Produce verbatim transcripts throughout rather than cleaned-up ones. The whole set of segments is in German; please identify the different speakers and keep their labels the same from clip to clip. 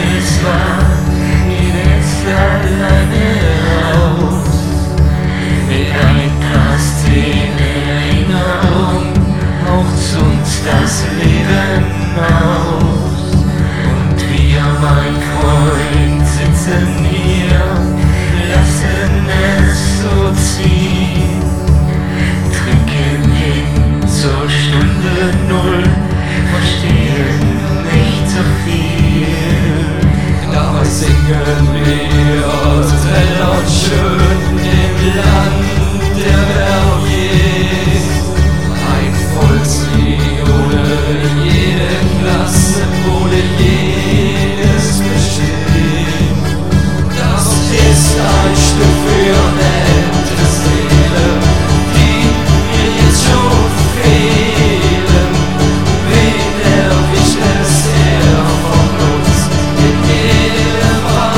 Speaker 1: es war, geht es alleine raus. Mit ein paar Szenen Erinnerung haucht uns das Leben aus. Und wir, mein Freund, sitzen hier, lassen es so ziehen, trinken hin zur Stunde Null, verstehen nicht so viel.
Speaker 2: Dabei singen wir hell und schön im Land der Verviers. Ein Volkslied ohne jede Klasse, ohne jedes Bestehen. Das ist ein Stück für nette Seele, die mir jetzt schon fehlen. Wen erwischt es er von uns in jedem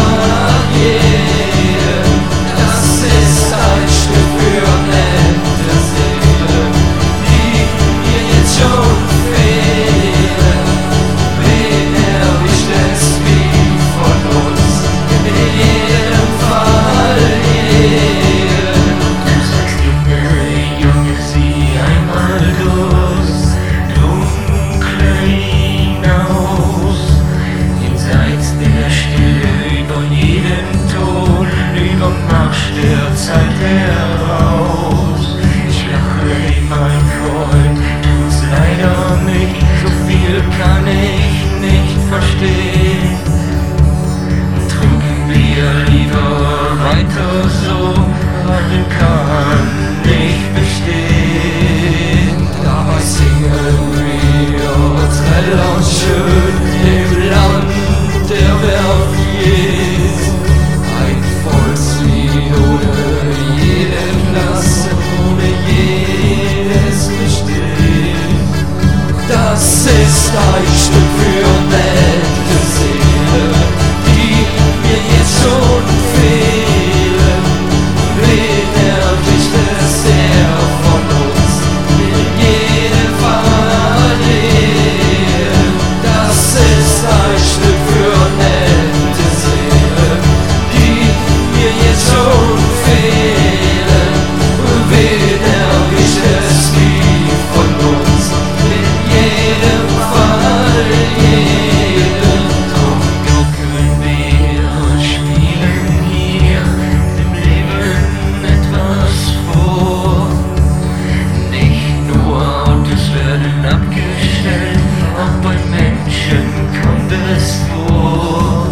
Speaker 2: Barriere? Das ist ein Stück für nette Seele, die mir jetzt schon fehlen. Wen erwischt es wie von uns in jedem Fall jeden?
Speaker 1: Du sagst, Junge, Junge, sieh einmal durchs Dunkle hinaus, jenseits der Stille, über jeden Ton, überm Marsch der Zeit heraus. Ich lache, mein Freund, tu's leider nicht, so viel kann ich nicht verstehen. Trinken wir lieber weiter so, Ratte kann nicht bestehen.
Speaker 2: Dabei singen wir hell und schön im Land der Verviers. Ein Volkslied ohne jede Klasse, ohne jedes Bestehen. Das ist ein Stück für nette Seele, die mir jetzt schon fehlen. Wen erwischt es er von uns in jedem Fall jeden? Das ist ein Stück für nette Seele, die mir jetzt schon fehlen. Wen erwischt es wie von uns in jedem Fall jeden?
Speaker 1: Drum gaukeln wir und spielen hier dem Leben etwas vor. Nicht nur Autos werden abgestellt, auch bei Menschen kommt es vor.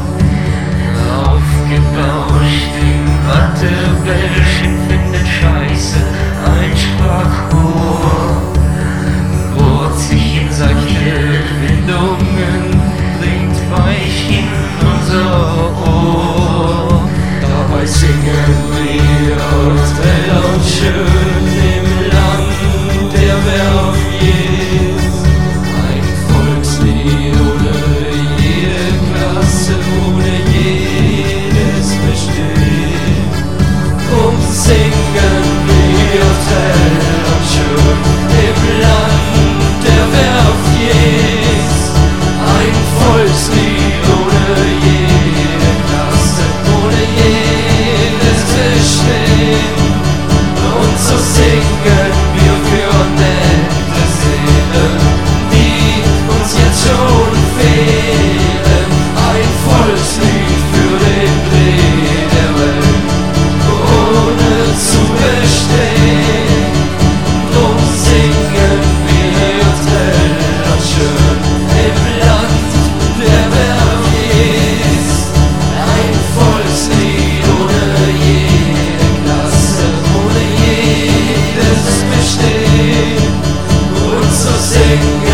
Speaker 1: Aufgebauscht im Wattebällchen findet Scheiße ein Sprachrohr, bohrt sich in solche Windungen, bringt weich in unser Ohr.
Speaker 2: Dabei singen wir hell und schön im Land der Verviers. Ein Volkslied ohne jede Klasse, ohne jedes Bestehen. Und singen wir hell und schön im Land der Verviers. Ein Volkslied ohne jede Klasse, ohne jedes Bestehen. Und so singen wir für nette Seelen, die uns jetzt schon fehlen. Ein Volkslied für den Dreh der Welt, ohne zu bestehen. Drum singen wir hell und schön im Land der Verviers. Ein Volkslied ohne jede Klasse, ohne jedes Bestehen. Und so singen